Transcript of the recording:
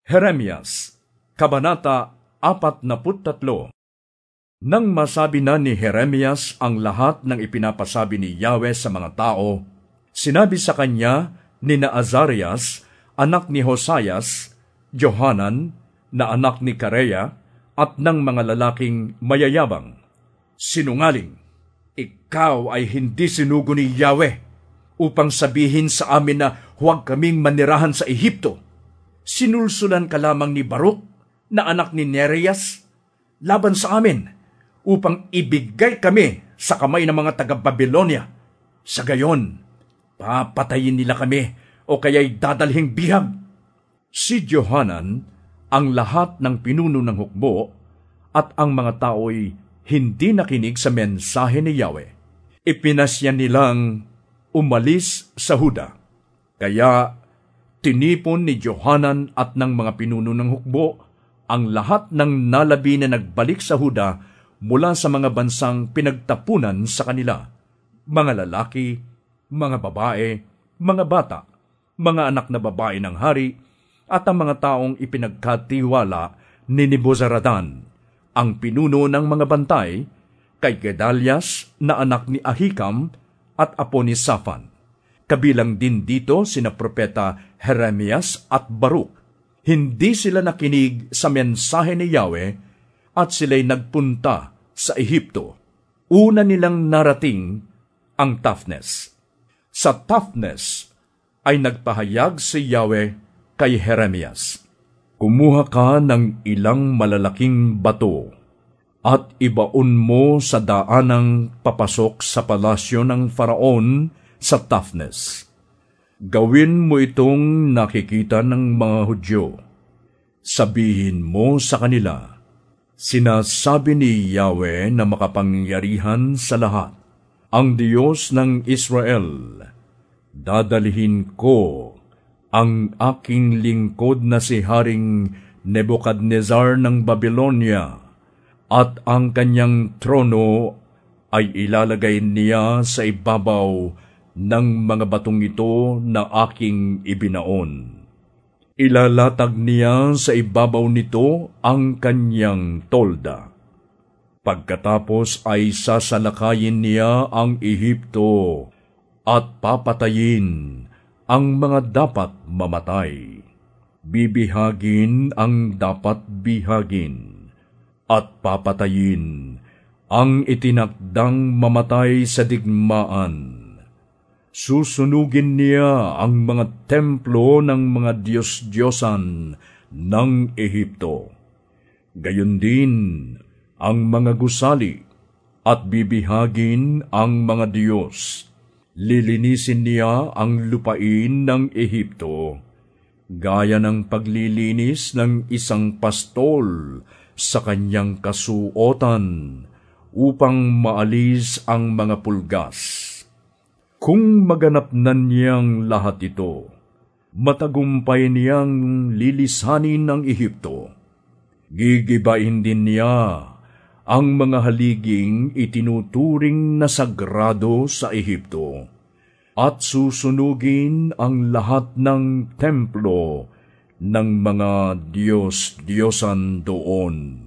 Jeremias, Kabanata 43. Nang masabi na ni Jeremias ang lahat ng ipinapasabi ni Yahweh sa mga tao, sinabi sa kanya ni Azarias, anak ni Hosayas, Johanan, na anak ni Kareya, at ng mga lalaking mayayabang, sinungaling, ikaw ay hindi sinugo ni Yahweh upang sabihin sa amin na huwag kaming manirahan sa Ehipto. Sinulsulan ka lamang ni Baruk, na anak ni Nerias, laban sa amin, upang ibigay kami sa kamay ng mga taga-Babylonia. Sa gayon, papatayin nila kami o kaya'y dadalhing bihag. Si Johanan, ang lahat ng pinuno ng hukbo, at ang mga tao'y hindi nakinig sa mensahe ni Yahweh. Ipinasya nilang umalis sa Huda. Kaya tinipon ni Johanan at ng mga pinuno ng hukbo ang lahat ng nalabi na nagbalik sa Huda mula sa mga bansang pinagtapunan sa kanila, mga lalaki, mga babae, mga bata, mga anak na babae ng hari, at ang mga taong ipinagkatiwala ni Nebuzaradan, ang pinuno ng mga bantay, kay Gedalias na anak ni Ahikam at apo ni Safan. Kabilang din dito sina propeta Jeremias at Baruk. Hindi sila nakinig sa mensahe ni Yahweh at sila'y nagpunta sa Ehipto. Una nilang narating ang Taphnes. Sa Taphnes ay nagpahayag si Yahweh kay Jeremias, kumuha ka ng ilang malalaking bato at ibaon mo sa daanang papasok sa palasyo ng Faraon sa Taphnes. Gawin mo itong nakikita ng mga Hudyo. Sabihin mo sa kanila, sinasabi ni Yahweh na makapangyarihan sa lahat, ang Diyos ng Israel, dadalhin ko ang aking lingkod na si Haring Nebukadnezar ng Babylonia, at ang kanyang trono ay ilalagay niya sa ibabaw ng mga batong ito na aking ibinaon. Ilalatag niya sa ibabaw nito ang kanyang tolda. Pagkatapos ay sasalakayin niya ang Ehipto at papatayin ang mga dapat mamatay. Bibihagin ang dapat bihagin at papatayin ang itinakdang mamatay sa digmaan. Susunugin niya ang mga templo ng mga Diyos-Diyosan ng Ehipto. Gayon din ang mga gusali at bibihagin ang mga Diyos. Lilinisin niya ang lupain ng Ehipto, gaya ng paglilinis ng isang pastol sa kanyang kasuotan upang maalis ang mga pulgas. Kung maganap na niyang lahat ito, matagumpay niyang lilisanin ng Ehipto. Gigibain din niya ang mga haliging itinuturing na sagrado sa Ehipto, at susunugin ang lahat ng templo ng mga Diyos-Diyosan doon.